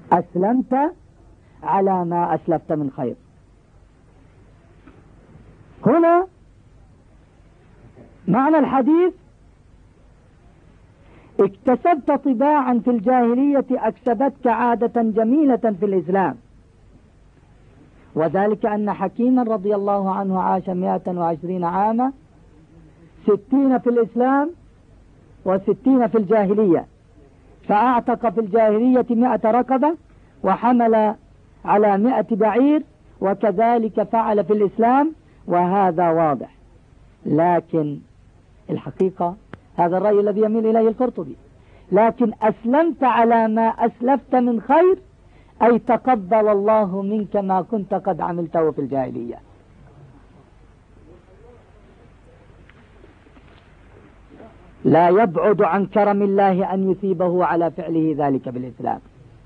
أسلمت على ما أسلفت من خير. هنا معنى الحديث: اكتسبت طباعا في الجاهلية أكسبتك عادة جميلة في الإسلام. وذلك أن حكيما رضي الله عنه عاش 120 عاما، 60 في الإسلام و60 في الجاهلية، فأعتق في الجاهلية 100 رقبة وحمل على 100 بعير، وكذلك فعل في الإسلام، وهذا واضح. لكن الحقيقة هذا الرأي الذي يميل إليه القرطبي، لكن أسلمت على ما أسلفت من خير، أي تقبل الله منك ما كنت قد عملته في الجاهلية. لا يبعد عن كرم الله أن يثيبه على فعله ذلك بالإسلام،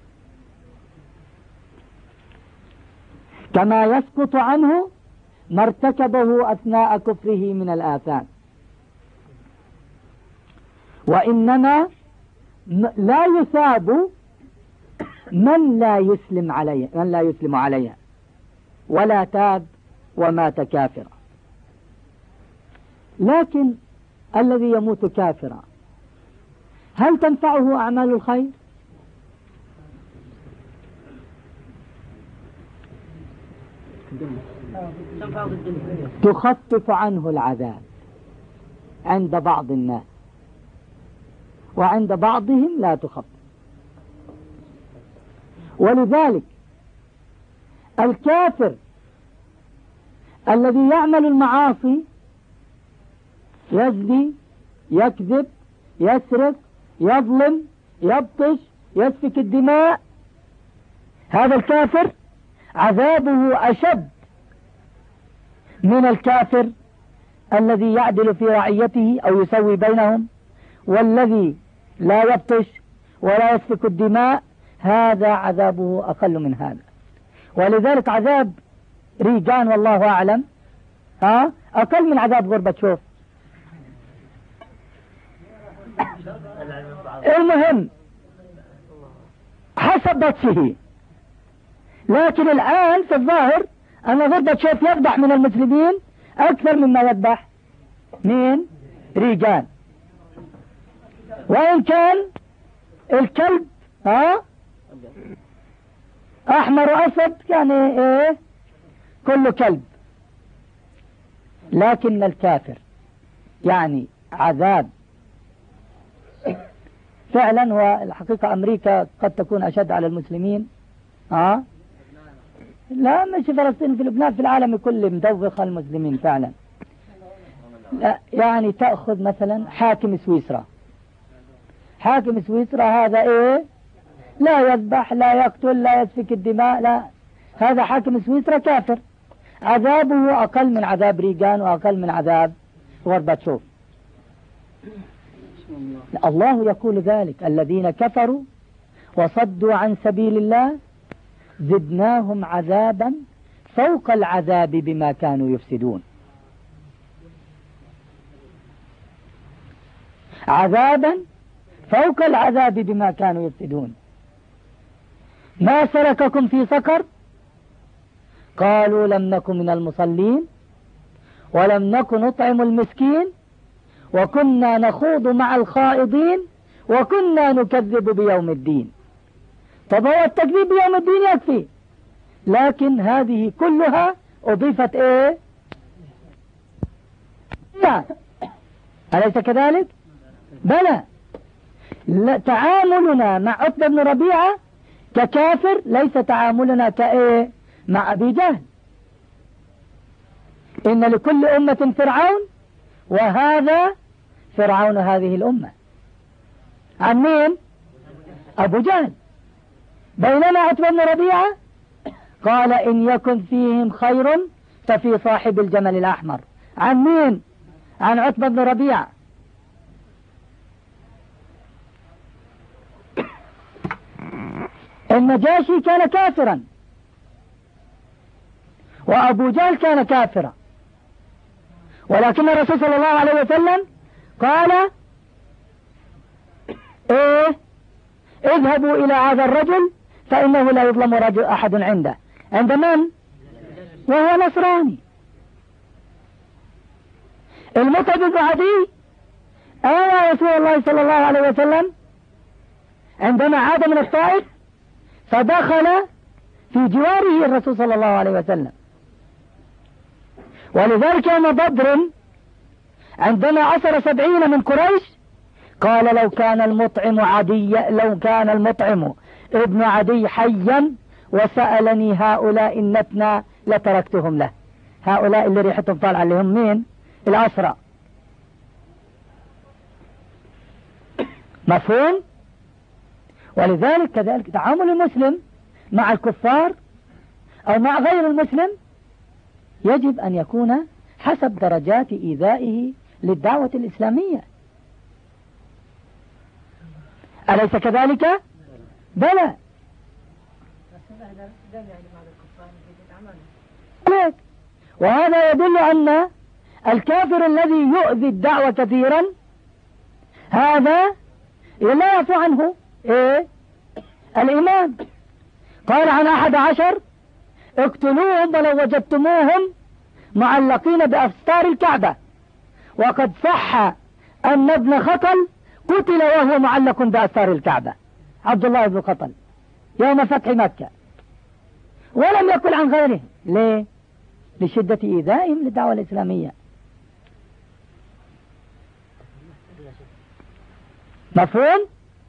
كما يسقط عنه ما ارتكبه أثناء كفره من الآثام. وإنما لا يثاب من لا يسلم عليها، ولا تاب ومات كافرا. لكن الذي يموت كافرا هل تنفعه أعمال الخير؟ تخفف عنه العذاب عند بعض الناس، وعند بعضهم لا تخفف. ولذلك الكافر الذي يعمل المعاصي، يزني، يكذب، يسرق، يظلم، يبطش، يسفك الدماء، هذا الكافر عذابه أشد من الكافر الذي يعدل في رعيته أو يسوي بينهم، والذي لا يبطش ولا يسفك الدماء، هذا عذابه أقل من هذا. ولذلك عذاب ريغان والله أعلم أقل من عذاب غورباتشوف. المهم حسب بطشه. لكن الآن في الظاهر أن غورباتشوف يذبح من المسلمين أكثر مما يذبح من ريغان، وإن كان الكلب أحمر وأسد يعني كله كلب. لكن الكافر يعني عذاب فعلا. والحقيقة أمريكا قد تكون أشد على المسلمين. لا مش فلسطين، في لبنان، في العالم كله مدوخ المسلمين فعلا. لا يعني تأخذ مثلا حاكم سويسرا. حاكم سويسرا هذا لا يذبح، لا يقتل، لا يسفك الدماء، لا، هذا حاكم سويسرا كافر، عذابه أقل من عذاب ريغان وأقل من عذاب غورباتشوف. الله يقول ذلك: الذين كفروا وصدوا عن سبيل الله زدناهم عذابا فوق العذاب بما كانوا يفسدون. عذابا فوق العذاب بما كانوا يفسدون. ما سلككم في سقر؟ قالوا لم نكن من المصلين ولم نكن نطعم المسكين وكنا نخوض مع الخائضين وكنا نكذب بيوم الدين. طب هو التكذيب بيوم الدين يكفي، لكن هذه كلها أضيفت لا، أليس كذلك؟ بلى. تعاملنا مع عتبة بن ربيعة ككافر ليس تعاملنا مع أبي جهل. إن لكل أمة فرعون، وهذا فرعون هذه الأمة. عن مين؟ أبو جهل. بينما عتبة بن ربيعة قال إن يكن فيهم خير ففي صاحب الجمل الأحمر. عن مين؟ عن عتبة بن ربيعة. النجاشي كان كافرا، وأبو جهل كان كافرا، ولكن الرسول صلى الله عليه وسلم قال اذهبوا إلى هذا الرجل فإنه لا يظلم رجل أحد عنده. عند من؟ وهو نصراني. المطعم بن عدي آوى رسول الله صلى الله عليه وسلم عندما عاد من الطائف، فدخل في جواره الرسول صلى الله عليه وسلم. ولذلك يوم بدر عندما أسر 70 من قريش قال لو كان المطعم ابن عدي حيا وسألني هؤلاء النتنى لتركتهم له. هؤلاء اللي ريحتهم طالعة اللي هم مين؟ الأسرى. مفهوم؟ ولذلك كذلك تعامل المسلم مع الكفار أو مع غير المسلم يجب أن يكون حسب درجات إيذائه للدعوة الإسلامية. أليس كذلك؟ بلى. وهذا يدل أن الكافر الذي يؤذي الدعوة كثيرا هذا لا يعفو عنه الإيمان. قال عن 11 اقتلوهم ولو وجدتموهم معلقين بأستار الكعبة. وقد صح أن ابن خطل قتل وهو معلق بأستار الكعبة، عبد الله بن خطل، يوم فتح مكة، ولم يقل عن غيره. ليه؟ لشدة إيذائهم للدعوة الإسلامية. مفهوم؟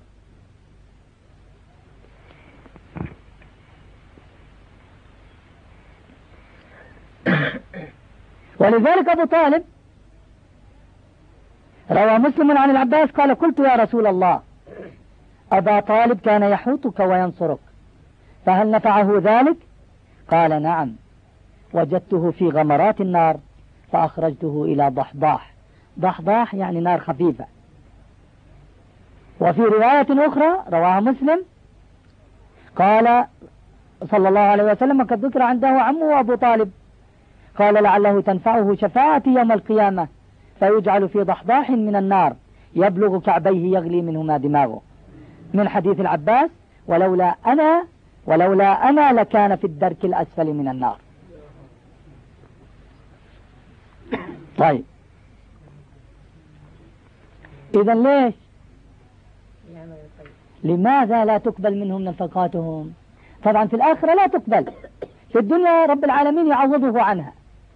ولذلك أبو طالب روى مسلم عن العباس قال قلت يا رسول الله أبا طالب كان يحوطك وينصرك فهل نفعه ذلك؟ قال نعم، وجدته في غمرات النار فأخرجته إلى ضحضاح. ضحضاح يعني نار خفيفة. وفي رواية أخرى رواها مسلم قال صلى الله عليه وسلم قد ذكر عنده عمه أبو طالب قال لعله تنفعه شفاعتي يوم القيامة فيجعل في ضحضاح من النار يبلغ كعبيه يغلي منهما دماغه، من حديث العباس ولولا أنا لكان في الدرك الأسفل من النار. طيب إذا ليش؟ لماذا لا تقبل منهم نفقاتهم؟ طبعا في الآخرة لا تقبل، في الدنيا رب العالمين يعوضه عنها.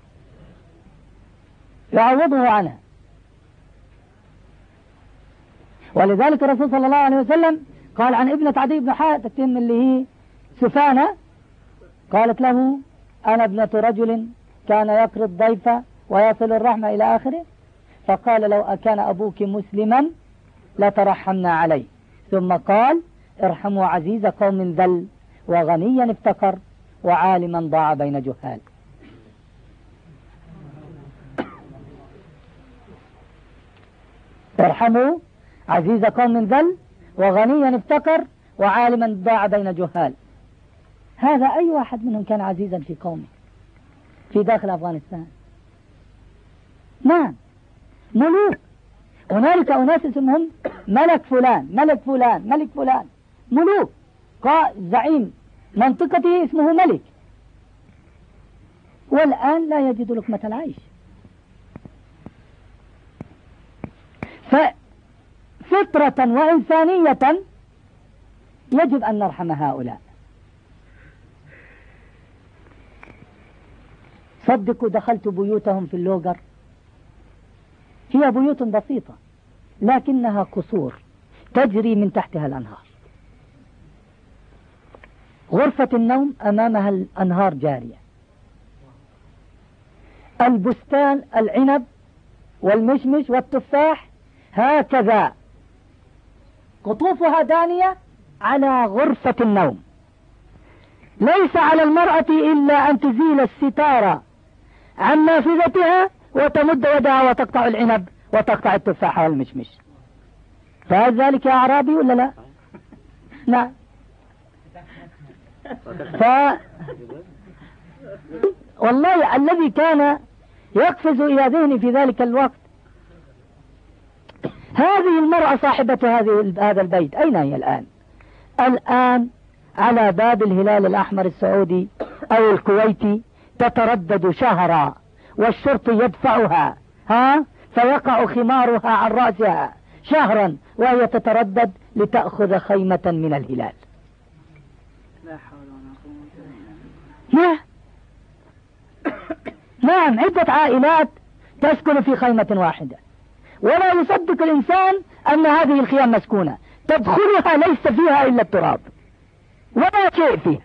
ولذلك الرسول صلى الله عليه وسلم قال عن ابنة عدي بن حاتم اللي هي سفانة قالت له أنا ابنة رجل كان يقري الضيف ويصل الرحمة إلى آخره، فقال لو أكان أبوك مسلما لترحمنا عليه، ثم قال ارحموا عزيز قوم ذل وغنيا افتقر وعالما ضاع بين جهال. ارحموا عزيز قوم ذل وغنيا افتقر وعالما ضاع بين جهال. هذا أي واحد منهم كان عزيزا في قومه في داخل أفغانستان. نعم ملوك، هنالك أناس اسمهم ملك فلان ملك فلان ملك فلان، ملوك، زعيم منطقته اسمه ملك، والآن لا يجد لقمة العيش. ففطرة وإنسانية يجب أن نرحم هؤلاء. صدقوا دخلت بيوتهم في اللوجر، هي بيوت بسيطة لكنها قصور تجري من تحتها الأنهار. غرفة النوم أمامها الأنهار جارية، البستان العنب والمشمش والتفاح هكذا قطوفها دانية على غرفة النوم. ليس على المرأة إلا أن تزيل الستارة عن نافذتها وتمد يدها وتقطع العنب وتقطع التفاح والمشمش. فهل ذلك يا أعرابي ولا لا؟ لا. والله الذي كان يقفز إلى ذهني في ذلك الوقت هذه المرأة صاحبة هذا البيت أين هي الآن؟ الآن على باب الهلال الأحمر السعودي أو الكويتي تتردد شهرا، والشرطي يدفعها فيقع خمارها عن رأسها شهرا وهي تتردد لتأخذ خيمة من الهلال. لا حول ولا قوة. نعم، عدة عائلات تسكن في خيمة واحدة، ولا يصدق الإنسان أن هذه الخيام مسكونة، تدخلها ليس فيها إلا التراب ولا شيء فيها.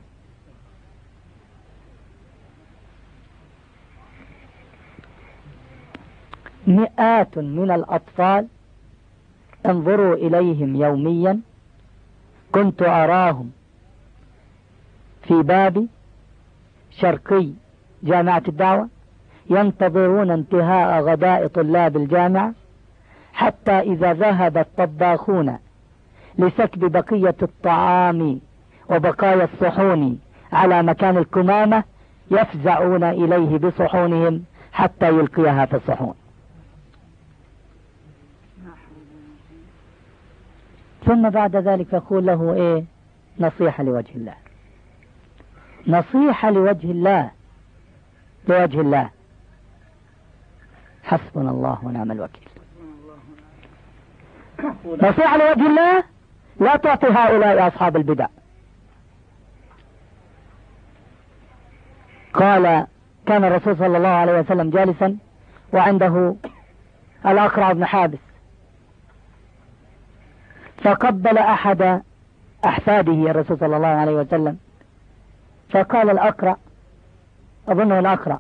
مئات من الأطفال انظروا إليهم يوميا، كنت أراهم في باب شرقي جامعة الدعوة ينتظرون انتهاء غداء طلاب الجامعة، حتى إذا ذهب الطباخون لسكب بقية الطعام وبقايا الصحون على مكان الكمامة يفزعون إليه بصحونهم حتى يلقيها في الصحون. ثم بعد ذلك يقول له ايه؟ نصيحة لوجه الله، نصيحة لوجه الله، لوجه الله. حسبنا الله ونعم الوكيل. نصيحة لوجه الله لا تعطي هؤلاء أصحاب البدع. قال كان الرسول صلى الله عليه وسلم جالسا وعنده الأقرع بن حابس، فقبل أحد أحفاده الرسول صلى الله عليه وسلم، فقال الأقرع، أظنه الأقرع،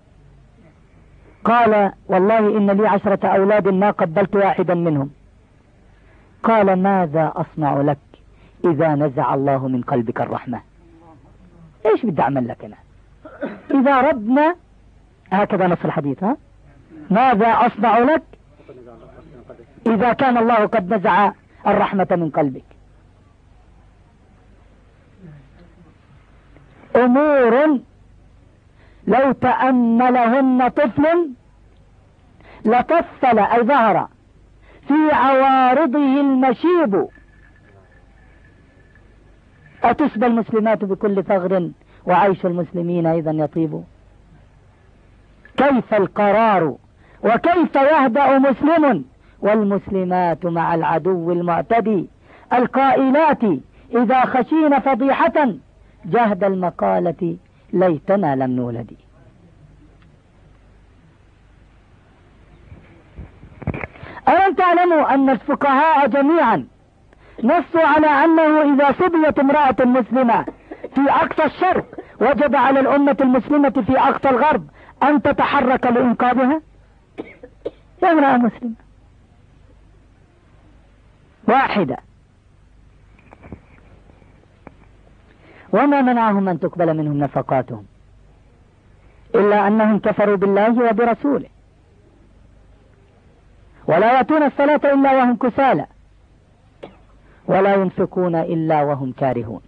قال والله إن لي 10 أولاد ما قبلت واحدا منهم. قال ماذا أصنع لك إذا نزع الله من قلبك الرحمة؟ إيش بدي أعمل لك أنا إذا ردنا؟ هكذا نص الحديث. ماذا أصنع لك إذا كان الله قد نزع الرحمة من قلبك؟ أمور لو تأملهن طفل لكفل أي ظهر في عوارضه المشيب، أتسبى المسلمات بكل ثغر وعيش المسلمين أيضا يطيب. كيف القرار وكيف يهدأ مسلم والمسلمات مع العدو المعتدي، القائلات إذا خشين فضيحة جهد المقالة ليتنا لم نولد. ألم تعلموا أن الفقهاء جميعا نصوا على أنه إذا سبيت امرأة مسلمة في أقصى الشرق وجب على الأمة المسلمة في أقصى الغرب أن تتحرك لإنقاذها؟ امرأة مسلمة واحدة، وما منعهم أن تقبل منهم نفقاتهم إلا أنهم كفروا بالله وبرسوله، ولا يأتون الصلاة إلا وهم كسالى، ولا ينفقون إلا وهم كارهون.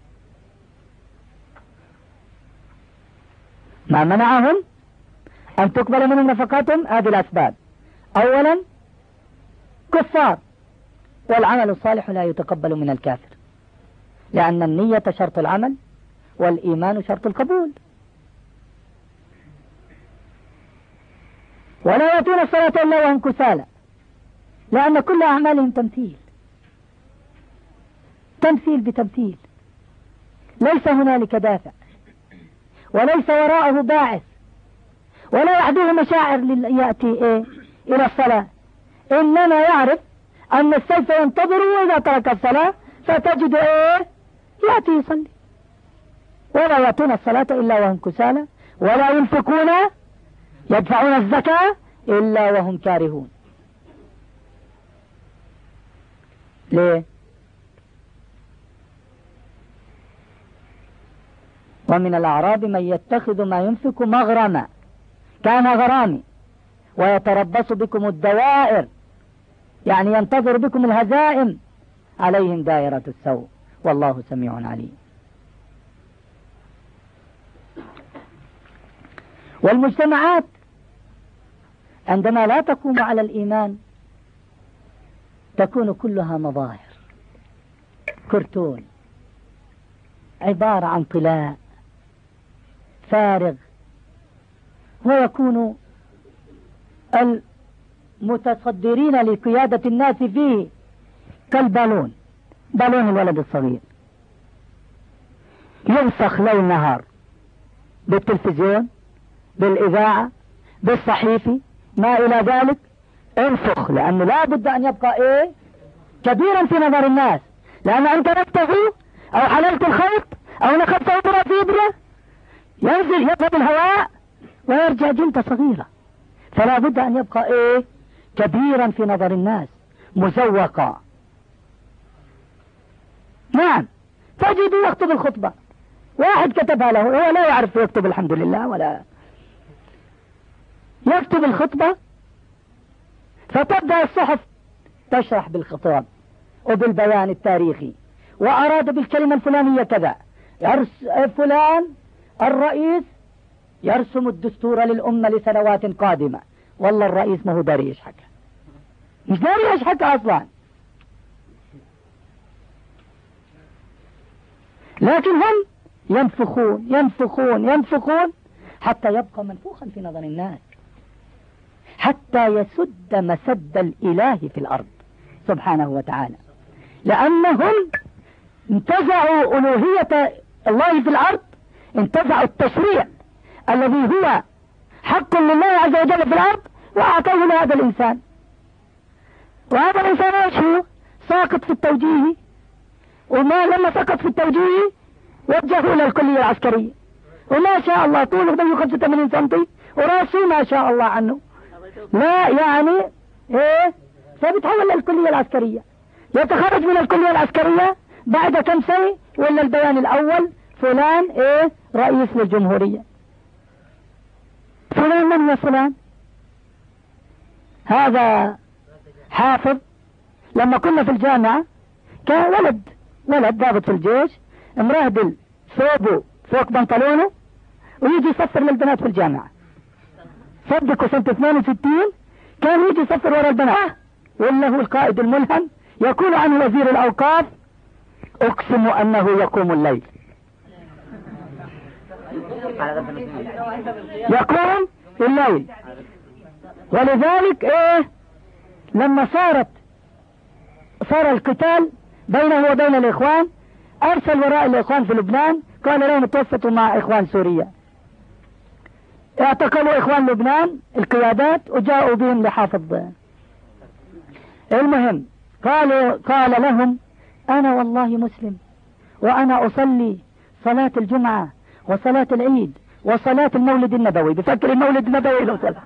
ما منعهم أن تقبل منهم نفقاتهم؟ هذه الأسباب: أولا كفار، والعمل الصالح لا يتقبل من الكافر، لأن النية شرط العمل والإيمان شرط القبول. ولا يأتون الصلاة إلا وهم كسالى، لأن كل أعمالهم تمثيل، تمثيل بتمثيل، ليس هنالك دافع وليس وراءه باعث، ولا يحدث مشاعر يأتي إلى الصلاة، إنما يعرف أن السيف ينتظره وإذا ترك الصلاة فتجد يأتي يصلي. ولا يأتون الصلاة إلا وهم كسالى، ولا ينفقون يدفعون الزكاة إلا وهم كارهون. ليه؟ ومن الأعراب من يتخذ ما ينفق مغرما كان غرامي ويتربص بكم الدوائر، يعني ينتظر بكم الهزائم، عليهم دائرة السوء والله سميع عليم. والمجتمعات عندما لا تقوم على الإيمان تكون كلها مظاهر، كرتون، عبارة عن طلاء فارغ، ويكون المتصدرين لقيادة الناس فيه كالبالون، بالون الولد الصغير، ينفخ ليل نهار بالتلفزيون، بالإذاعة، بالصحيفة، ما إلى ذلك. انفخ، لأنه لا بد أن يبقى إيه كبيرا في نظر الناس، لأن أنت نفته أو حللت الخيط أو نخذت إبرة في إبرة ينزل يذهب الهواء ويرجع جلدة صغيرة، فلا بد أن يبقى إيه كبيرا في نظر الناس، مزوقا. نعم، تجد يكتب الخطبة، واحد كتبها له، هو لا يعرف يكتب الحمد لله، ولا يكتب الخطبة، فتبدأ الصحف تشرح بالخطاب وبالبيان التاريخي، وأراد بالكلمة الفلانية كذا، فلان الرئيس يرسم الدستور للأمة لسنوات قادمة، والله الرئيس ما هو داري ايش حكى، مش داري ايش حكى أصلا، لكن هم ينفخون ينفخون ينفخون حتى يبقى منفوخا في نظر الناس، حتى يسد مسد الإله في الأرض سبحانه وتعالى، لأنهم انتزعوا ألوهية الله في الأرض، انتزعوا التشريع الذي هو حق لله عز وجل في الأرض وأعطوه لهذا الإنسان، وهذا الإنسان ايش هو؟ ساقط في التوجيه، وما لما سقط في التوجيه وجهه إلى الكلية العسكرية، وما شاء الله طوله 85 سنتي وراسه ما شاء الله عنه، لا يعني ايه، فبتحول للكلية العسكرية، يتخرج من الكلية العسكرية بعد كم سنة ولا البيان الأول فلان ايه رئيس للجمهورية. فلان من هو فلان؟ هذا حافظ. لما كنا في الجامعة كان ولد ضابط في الجيش مرهدل ثوبه فوق بنطلونه ويجي يصفر للبنات في الجامعة، صدقوا سنة 62 كان يجي يصفر وراء البنات، ولا هو القائد الملهم يقول عنه وزير الأوقاف أقسم أنه يقوم الليل، يقوم الليل. ولذلك ايه لما صار القتال بينه وبين الإخوان أرسل وراء الإخوان في لبنان، قال لهم اتوسطوا مع إخوان سوريا، اعتقلوا إخوان لبنان القيادات وجاءوا بهم لحافظ. المهم قال لهم أنا والله مسلم، وأنا أصلي صلاة الجمعة وصلاة العيد وصلاة المولد النبوي، بفكر المولد النبوي له صلاة،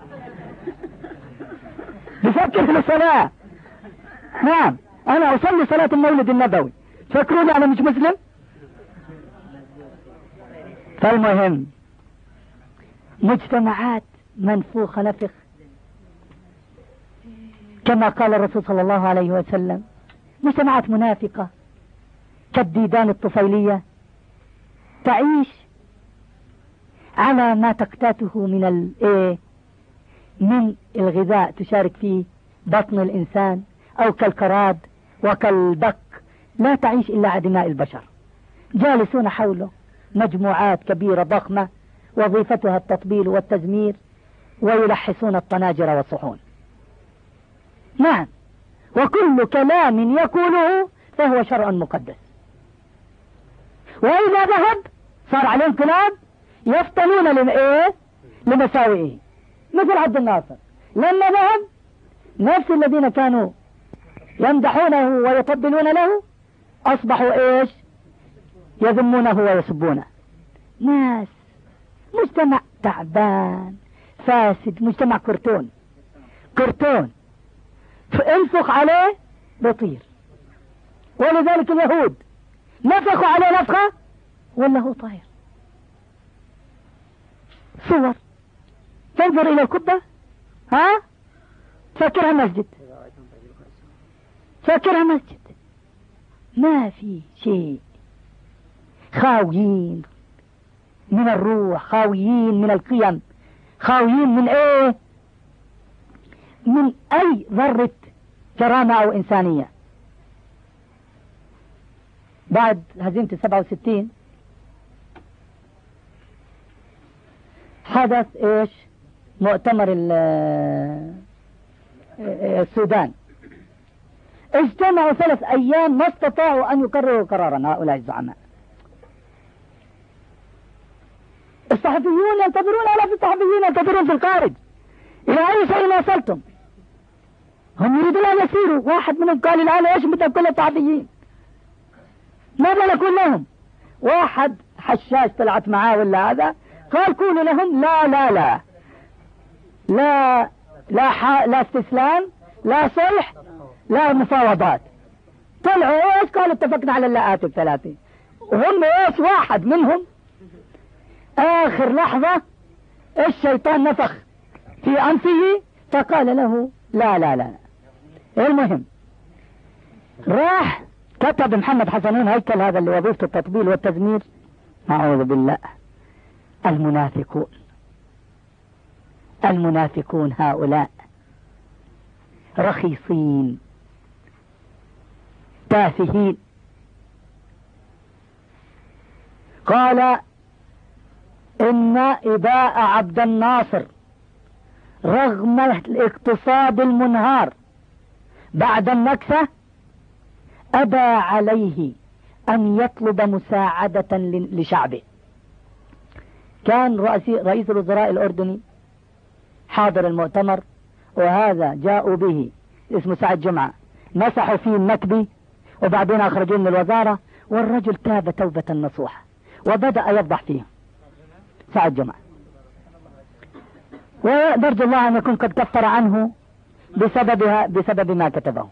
بفكر في الصلاة. نعم، أنا أصلي صلاة المولد النبوي، فكروني أنا مش مسلم. فالمهم مجتمعات منفوخة نفخ، كما قال الرسول صلى الله عليه وسلم، مجتمعات منافقة كالديدان الطفيلية، تعيش على ما تقتاته من الغذاء تشارك فيه بطن الإنسان، أو كالكراد وكالبق، لا تعيش إلا على دماء البشر، جالسون حوله مجموعات كبيرة ضخمة وظيفتها التطبيل والتزمير، ويلحسون الطناجر والصحون. نعم، وكل كلام يقوله فهو شرع مقدس، وإذا ذهب صار عليه انقلاب يفتنون لمساوئه، مثل عبد الناصر لما ذهب نفس الذين كانوا يمدحونه ويطبلون له أصبحوا ايش يذمونه ويسبونه. ناس مجتمع تعبان فاسد، مجتمع كرتون انفخ عليه بطير. ولذلك اليهود نفخوا عليه نفخة ولا هو طاير. صور تنظر إلى القبة فاكرها مسجد، ما في شيء، خاويين من الروح، خاويين من القيم، خاويين من من أي ذرة كرامة أو إنسانية. بعد هزيمة 67 حدث ايش؟ مؤتمر السودان. اجتمعوا 3 أيام ما استطاعوا أن يكرروا قرارا هؤلاء الزعماء. الصحفيون ينتظرون، آلاف الصحفيين ينتظرون في الخارج. إلى أي شيء وصلتم؟ هم يريدون أن يسيروا. واحد منهم قال الآن ايش بدأ كل الصحفيين؟ ماذا نقول لهم؟ واحد حشاش طلعت معاه ولا هذا قال قولوا لهم لا لا لا لا لا, لا استسلام، لا صلح، لا مفاوضات. طلعوا ايش؟ قالوا اتفقنا على اللاءات ال3. وهم ايش؟ واحد منهم اخر لحظة الشيطان نفخ في انفه فقال له لا لا لا. المهم راح كتب محمد حسنين هيكل، هذا اللي وظيفته التطبيل والتزمير، أعوذ بالله، المنافقون هؤلاء رخيصين تافهين. قال إن إباء عبد الناصر رغم الاقتصاد المنهار بعد النكسة أبى عليه أن يطلب مساعدة لشعبه. كان رئيس الوزراء الأردني حاضر المؤتمر، وهذا جاءوا به اسمه سعد جمعة، مسحوا فيه النكبي وبعدين أخرجوه من الوزارة، والرجل تاب توبة نصوحة وبدأ يفضح فيه سعد جمعة، ونرجو الله أن يكون قد كفر عنه بسبب ما كتبه.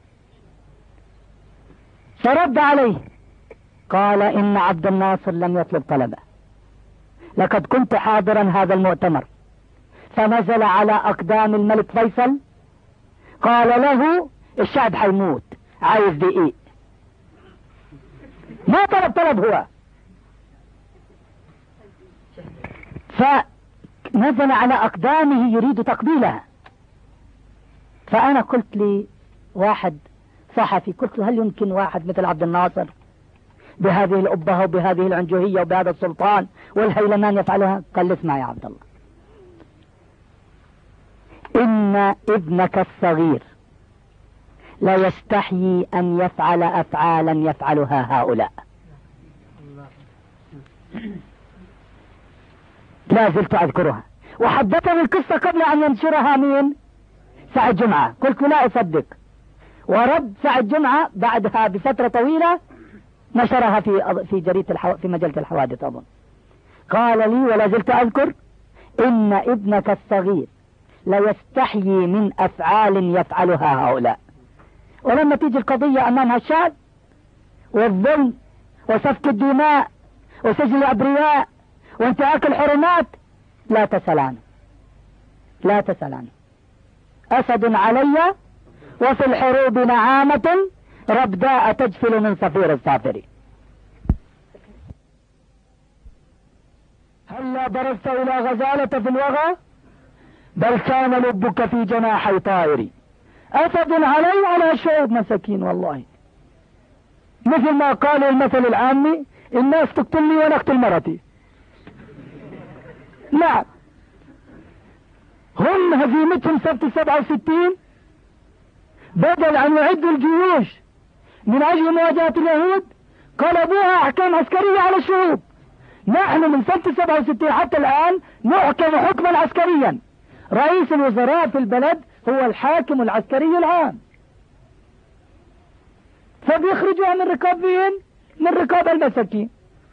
فرد عليه قال إن عبد الناصر لم يطلب طلبه، لقد كنت حاضرا هذا المؤتمر فنزل على أقدام الملك فيصل قال له الشعب حيموت عايز دقيق، ما طلب هو. فنزل على أقدامه يريد تقبيلها. فأنا قلت لي واحد صحفي، قلت له هل يمكن واحد مثل عبد الناصر بهذه الأبهة وبهذه العنجهية وبهذا السلطان والهيلمان يفعلها؟ قال لي اسمع يا عبد الله، إن ابنك الصغير لا يستحيي أن يفعل أفعالا يفعلها هؤلاء. لا زلت أذكرها، وحدثني القصة قبل أن ينشرها مين؟ سعد جمعة. قلت لا أصدق، ورد سعد جمعة بعدها بفترة طويلة نشرها في جريدة في مجلة الحوادث أظن. قال لي ولا زلت أذكر إن ابنك الصغير لا يستحيي من أفعال يفعلها هؤلاء. ولما تيجي القضية أمامها الشعب والظلم وسفك الدماء وسجن الأبرياء وانتهاك الحرمات لا تسأل عنه. أسد علي وفي الحروب نعامة ربداء تجفل من صفير الصافر. هلا برزت إلى غزالة في الوغى بل كان لبك في جناحي طائري. أسد علي على شعوب مساكين والله، مثل ما قالوا المثل العامي الناس تقتلني وانا اقتل مرتي. لا، هم هزيمتهم سنة 67 بدل أن يعدوا الجيوش من أجل مواجهة اليهود قلبوها أحكام عسكرية على الشعوب. نحن من سنة 67 حتى الآن نحكم حكما عسكريا، رئيس الوزراء في البلد هو الحاكم العسكري العام، فبيخرجوها من رقابهم من رقاب المساكين،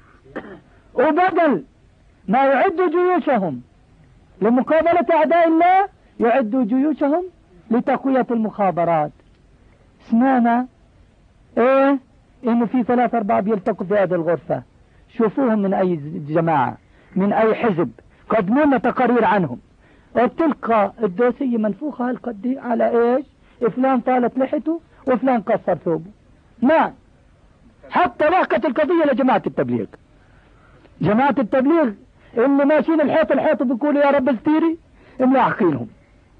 وبدل ما يعدوا جيوشهم لمقابلة أعداء الله يعدوا جيوشهم لتقوية المخابرات. سمعنا إنه في 3-4 بيلتقوا في هذه الغرفة، شوفوهم من أي جماعة من أي حزب، قدموا لنا تقارير عنهم، وتلقى الدوسية منفوخة هالقد على إيش؟ فلان طالت لحته وفلان قصر ثوبه. ما حتى لحقت القضية لجماعة التبليغ. جماعة التبليغ اللي ماشيين الحيط بيقولوا يا رب استيري ملاحقينهم،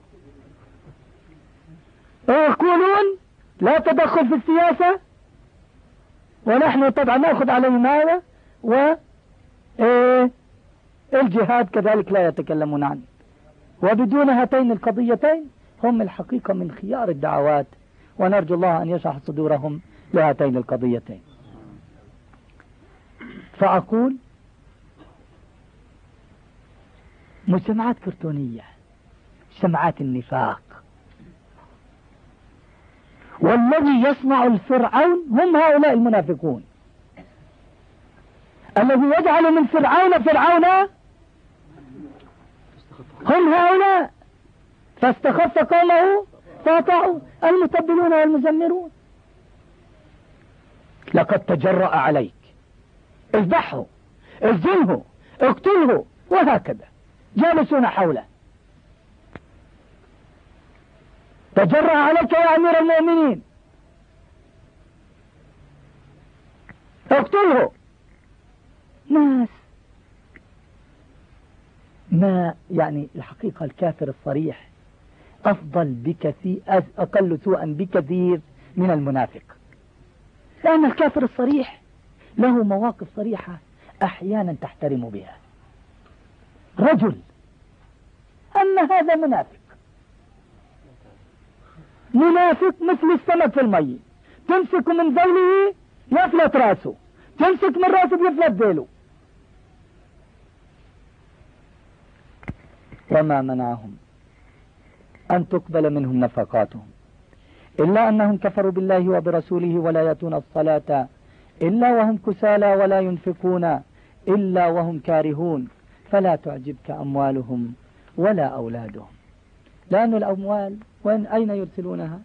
ويقولون لا تدخل في السياسة، ونحن طبعا نأخذ عليهم هذا الجهاد كذلك لا يتكلمون عنه. وبدون هاتين القضيتين هم الحقيقة من خيار الدعوات، ونرجو الله أن يشرح صدورهم لهاتين القضيتين. فأقول مجتمعات كرتونية، مجتمعات النفاق، والذي يصنع الفرعون هم هؤلاء المنافقون، الذي يجعل من فرعون فرعون هم هؤلاء، فاستخف قومه فاطعوا المتبلون والمزمرون. لقد تجرأ عليك، اذبحه، اذله، اقتله، وهكذا جالسون حوله. تجرأ عليك يا أمير المؤمنين، اقتله. ناس ما يعني الحقيقة الكافر الصريح أفضل بكثير، أقل سوءا بكثير من المنافق، لأن الكافر الصريح له مواقف صريحة أحيانا تحترم بها رجل، أما هذا منافق، منافق مثل السمك في المي، تمسك من ذيله يفلت راسه، تمسك من راسه يفلت ذيله. وما منعهم أن تقبل منهم نفقاتهم إلا أنهم كفروا بالله وبرسوله ولا يأتون الصلاة إلا وهم كسالى ولا ينفقون إلا وهم كارهون فلا تعجبك أموالهم ولا أولادهم. لأن الأموال أين يرسلونها؟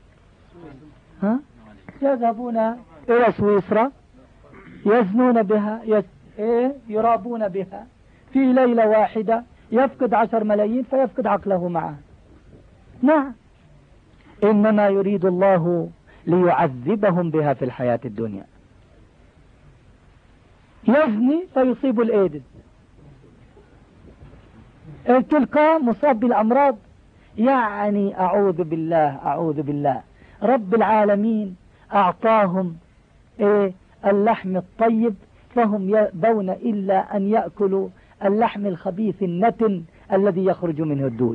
يذهبون إلى سويسرا يزنون بها، يرابون بها، في ليلة واحدة يفقد 10 ملايين فيفقد عقله معه. نعم، إنما يريد الله ليعذبهم بها في الحياة الدنيا. يزني فيصيب الإيدز، تلقى مصاب بالأمراض. يعني أعوذ بالله أعوذ بالله، رب العالمين أعطاهم اللحم الطيب فهم يأبون إلا أن يأكلوا اللحم الخبيث النتن الذي يخرج منه الدود،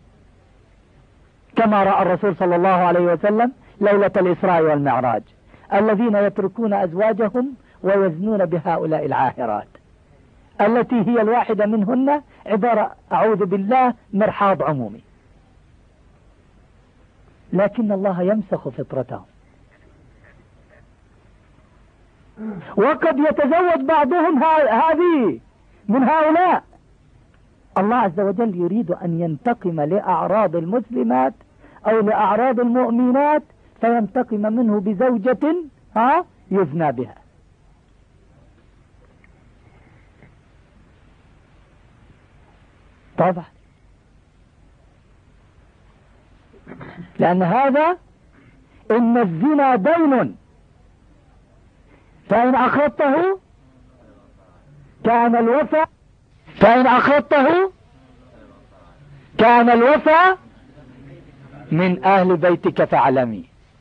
كما رأى الرسول صلى الله عليه وسلم ليلة الإسراء والمعراج الذين يتركون أزواجهم ويزنون بهؤلاء العاهرات التي هي الواحدة منهن عبارة أعوذ بالله مرحاض عمومي، لكن الله يمسخ فطرتهم. وقد يتزوج بعضهم هذه من هؤلاء. الله عز وجل يريد أن ينتقم لأعراض المسلمات أو لأعراض المؤمنات فينتقم منه بزوجة يزنى بها. طبعا، لأن هذا إن الزنا دين، فإن أخذته كان الوفاء، فإن أخذته كان الوفاء من أهل بيتك فاعلمي.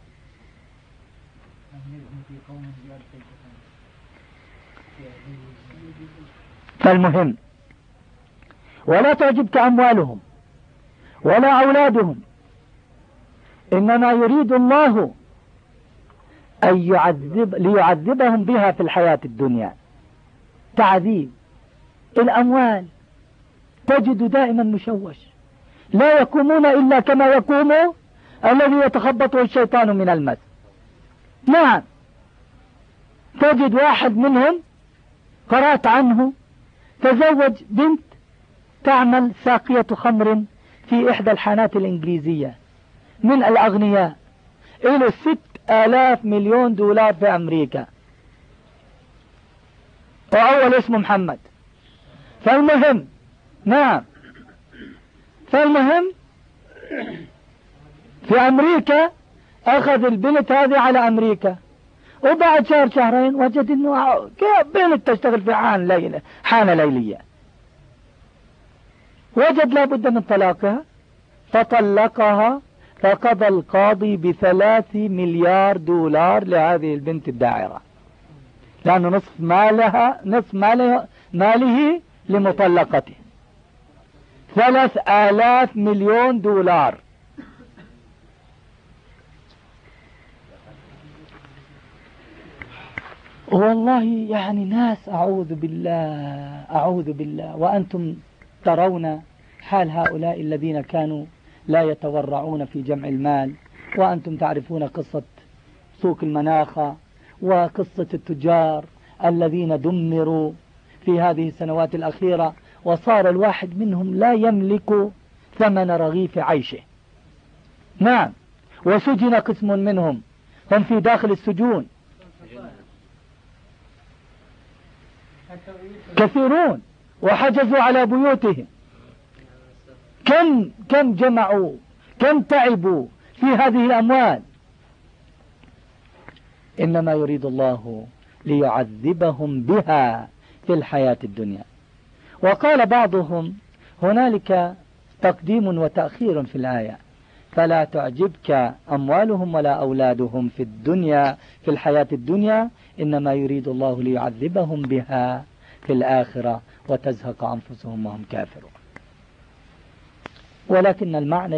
فالمهم ولا تعجبك أموالهم ولا أولادهم، إنما يريد الله أن ليعذبهم بها في الحياة الدنيا. تعذيب الأموال تجد دائما مشوش، لا يقومون إلا كما يقوم الذي يتخبطه الشيطان من المس. نعم، تجد واحد منهم قرأت عنه تزوج بنت تعمل ساقية خمر في إحدى الحانات الإنجليزية من الأغنياء، إلى 6,000 مليون دولار في أمريكا، وأول اسمه محمد. فالمهم نعم، فالمهم في أمريكا أخذ البنت هذه على أمريكا، وبعد شهر شهرين وجد أنه كيف بنت تشتغل في حانة ليلية، وجد لابد من طلاقها فطلقها، فقضى القاضي ب3 مليار دولار لهذه البنت الداعرة، لأنه نصف ماله لمطلقته 3,000 مليون دولار. والله يعني ناس أعوذ بالله. وأنتم ترون حال هؤلاء الذين كانوا لا يتورعون في جمع المال، وأنتم تعرفون قصة سوق المناخة وقصة التجار الذين دمروا في هذه السنوات الأخيرة، وصار الواحد منهم لا يملك ثمن رغيف عيشه. نعم، وسجن قسم منهم، هم في داخل السجون كثيرون، وحجزوا على بيوتهم. كم جمعوا، كم تعبوا في هذه الأموال. إنما يريد الله ليعذبهم بها في الحياة الدنيا. وقال بعضهم هنالك تقديم وتأخير في الآية، فلا تعجبك أموالهم ولا أولادهم في الدنيا في الحياة الدنيا، إنما يريد الله ليعذبهم بها في الآخرة وتزهق أنفسهم وهم كافرون. ولكن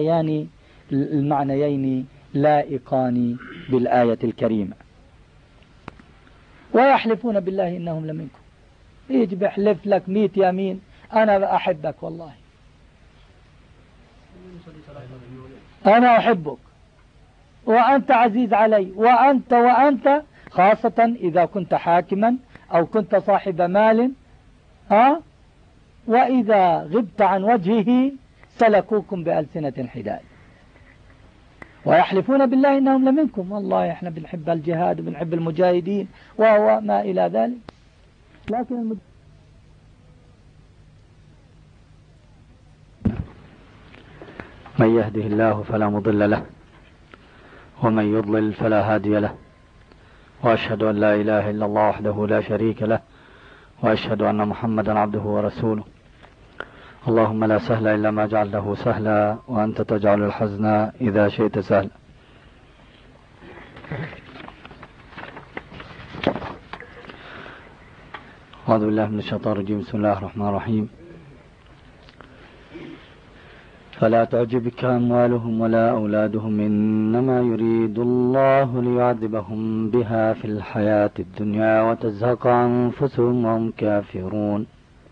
المعنيين لائقان بالآية الكريمة. ويحلفون بالله إنهم لمنكم، يجي بيحلف لك 100 يمين أنا أحبك، والله أنا أحبك وأنت عزيز علي، وأنت خاصة إذا كنت حاكما أو كنت صاحب مال، وإذا غبت عن وجهه سلكوكم بألسنة حداد. ويحلفون بالله إنهم لمنكم، والله إحنا بنحب الجهاد وبنحب المجاهدين وما إلى ذلك. لكن من يهده الله فلا مضل له ومن يضلل فلا هادي له، وأشهد أن لا إله إلا الله وحده لا شريك له، وأشهد أن محمدا عبده ورسوله. اللهم لا سهل إلا ما جعلته سهلا، وأنت تجعل الحزن إذا شئت سهلا. أعوذ بالله من الشيطان الرجيم. بسم الله الرحمن الرحيم. فلا تعجبك أموالهم ولا أولادهم، إنما يريد الله ليعذبهم بها في الحياة الدنيا وتزهق أنفسهم وهم كافرون.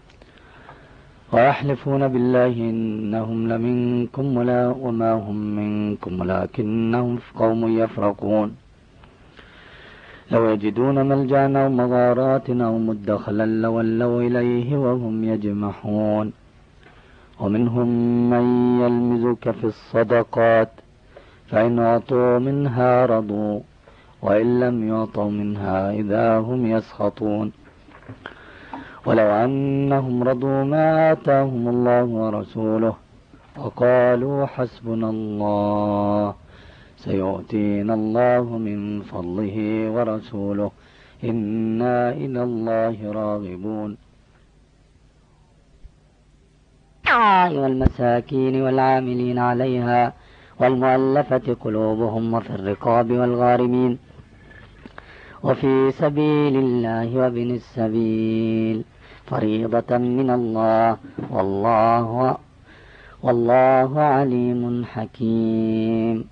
ويحلفون بالله إنهم لمنكم وما هم منكم ولكنهم قوم يفرقون. لو يجدون ملجأ أو مغارات أو مدخلا لولوا إليه وهم يجمحون. ومنهم من يلمزك في الصدقات فإن أعطوا منها رضوا وإن لم يعطوا منها إذا هم يسخطون. ولو أنهم رضوا ما آتاهم الله ورسوله وقالوا حسبنا الله سيؤتينا الله من فضله ورسوله إنا إلى الله راغبون. والمساكين والعاملين عليها والمؤلفة قلوبهم وفي الرقاب والغارمين وفي سبيل الله وابن السبيل فريضة من الله والله عليم حكيم.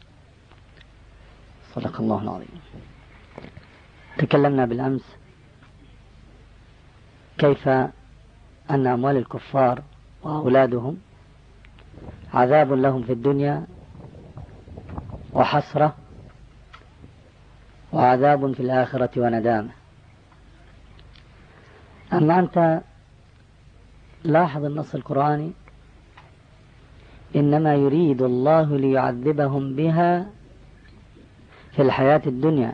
صدق الله العظيم. تكلمنا بالأمس كيف أن أموال الكفار وأولادهم عذاب لهم في الدنيا وحسرة، وعذاب في الآخرة وندامة. أما أنت لاحظ النص القرآني: إنما يريد الله ليعذبهم بها في الحياة الدنيا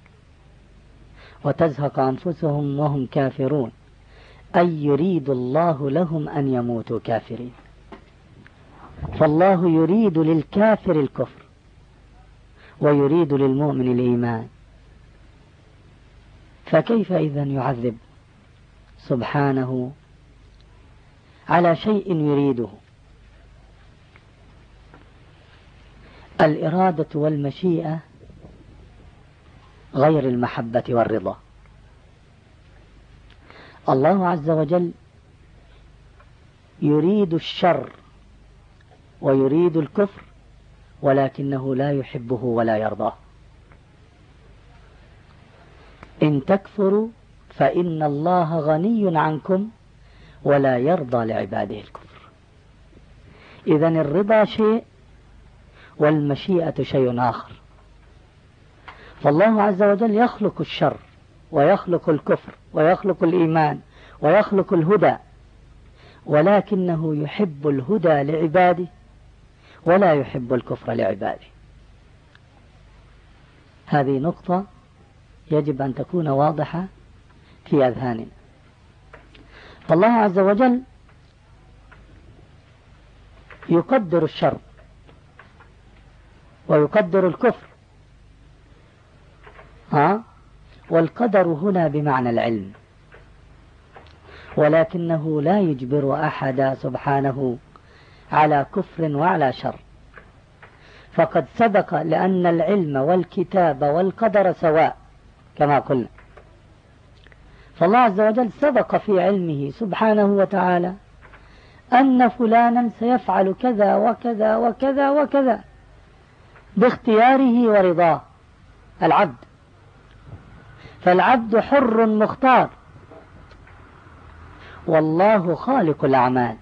وتزهق أنفسهم وهم كافرون، أي يريد الله لهم أن يموتوا كافرين. فالله يريد للكافر الكفر ويريد للمؤمن الإيمان، فكيف إذن يعذب سبحانه على شيء يريده؟ الإرادة والمشيئة غير المحبة والرضا. الله عز وجل يريد الشر ويريد الكفر، ولكنه لا يحبه ولا يرضاه. إن تكفروا فإن الله غني عنكم ولا يرضى لعباده الكفر. إذن الرضا شيء والمشيئة شيء آخر. فالله عز وجل يخلق الشر ويخلق الكفر ويخلق الإيمان ويخلق الهدى، ولكنه يحب الهدى لعباده ولا يحب الكفر لعباده. هذه نقطة يجب أن تكون واضحة في أذهاننا. فالله عز وجل يقدر الشر ويقدر الكفر، والقدر هنا بمعنى العلم، ولكنه لا يجبر أحدا سبحانه على كفر وعلى شر، فقد سبق لأن العلم والكتاب والقدر سواء كما قلنا. فالله عز وجل سبق في علمه سبحانه وتعالى أن فلانا سيفعل كذا وكذا وكذا وكذا باختياره ورضاه العبد، فالعبد حر مختار والله خالق الأعمال.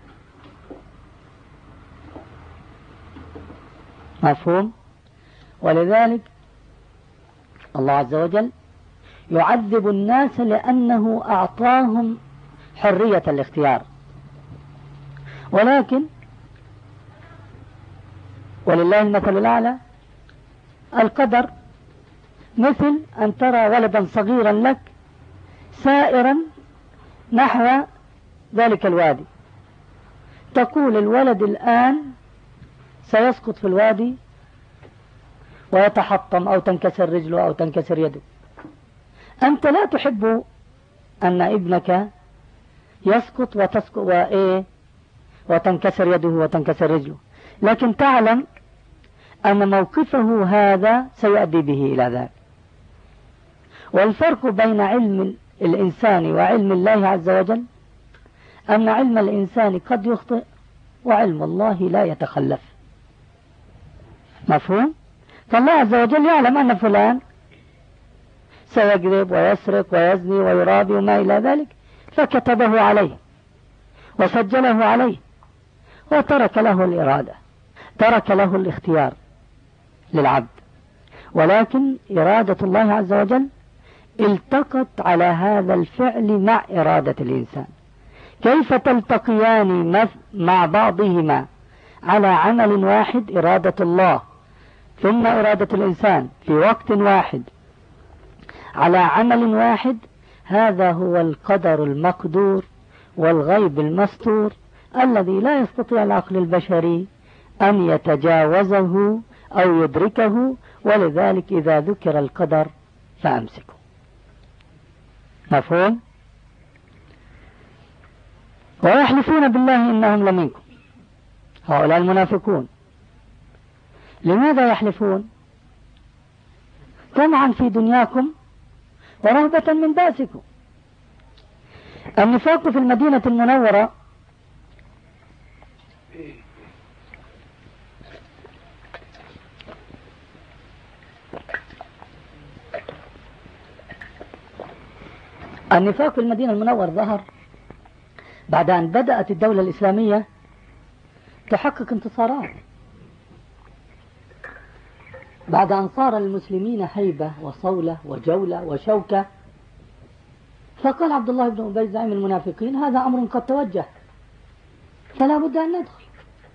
مفهوم؟ ولذلك الله عز وجل يعذب الناس لأنه أعطاهم حرية الاختيار، ولكن ولله المثل الأعلى. القدر مثل أن ترى ولدا صغيرا لك سائرا نحو ذلك الوادي، تقول الولد الآن سيسقط في الوادي ويتحطم أو تنكسر رجله أو تنكسر يده. أنت لا تحب أن ابنك يسقط وتنكسر يده وتنكسر رجله، لكن تعلم أن موقفه هذا سيؤدي به إلى ذلك. والفرق بين علم الإنسان وعلم الله عز وجل أن علم الإنسان قد يخطئ وعلم الله لا يتخلف. مفهوم؟ فالله عز وجل يعلم أن فلان سيكذب ويسرق ويزني ويرابي وما إلى ذلك، فكتبه عليه وسجله عليه وترك له الإرادة، ترك له الاختيار للعبد. ولكن إرادة الله عز وجل التقت على هذا الفعل مع إرادة الإنسان. كيف تلتقيان مع بعضهما على عمل واحد، إرادة الله ثم إرادة الإنسان في وقت واحد على عمل واحد؟ هذا هو القدر المقدور والغيب المستور الذي لا يستطيع العقل البشري أن يتجاوزه أو يدركه، ولذلك إذا ذكر القدر فأمسكوا. مفهوم؟ ويحلفون بالله إنهم لمنكم، هؤلاء المنافقون. لماذا يحلفون؟ طمعا في دنياكم ورهبة من بأسكم. النفاق في المدينة المنورة النفاق في المدينة المنورة ظهر بعد أن بدأت الدولة الإسلامية تحقق انتصارات، بعد أن صار المسلمين هيبة وصولة وجولة وشوكة. فقال عبد الله بن أبي زعيم المنافقين: هذا أمر قد توجه فلا بد أن ندخل.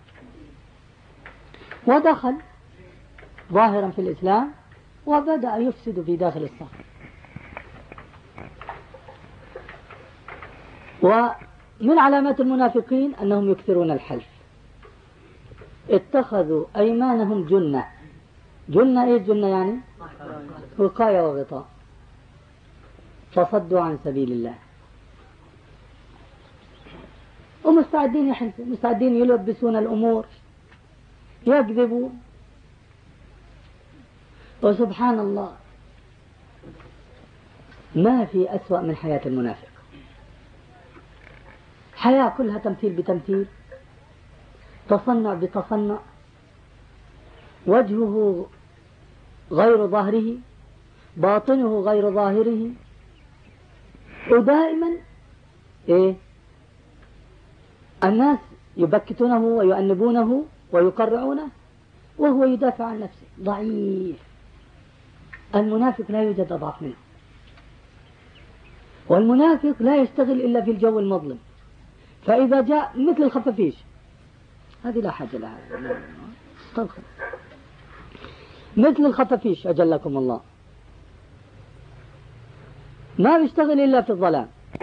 ودخل ظاهرا في الإسلام وبدأ يفسد في داخل الصف. ومن علامات المنافقين أنهم يكثرون الحلف، اتخذوا أيمانهم جنة. جنة إيه جنة يعني؟ وقاية وغطاء، فصدوا عن سبيل الله. ومستعدين يحلفوا، مستعدين يلبسون الأمور، يكذبون. وسبحان الله ما في أسوأ من حياة المنافق. حياة كلها تمثيل بتمثيل، تصنع بتصنع، وجهه غير ظاهره، باطنه غير ظاهره، ودائما الناس يبكتونه ويؤنبونه ويقرعونه وهو يدافع عن نفسه. ضعيف. المنافق لا يوجد أضعف منه، والمنافق لا يشتغل إلا في الجو المظلم. فإذا جاء مثل الخفافيش هذه لا حاجة لها، استغفر، مثل الخفافيش أجلكم الله، ما بيشتغل إلا في الظلام.